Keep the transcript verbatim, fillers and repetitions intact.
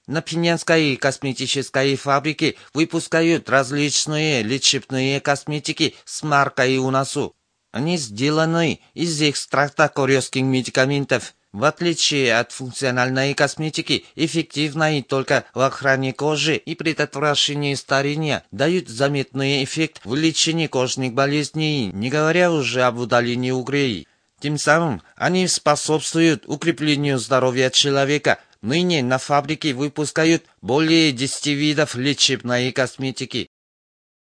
На Пинянской косметической фабрике выпускают различные лечебные косметики с маркой УНАСУ. Они сделаны из экстракта корейских медикаментов. В отличие от функциональной косметики, эффективной только в охране кожи и предотвращении старения, дают заметный эффект в лечении кожных болезней, не говоря уже об удалении угрей. Тем самым они способствуют укреплению здоровья человека. Ныне на фабрике выпускают более десяти видов лечебной косметики.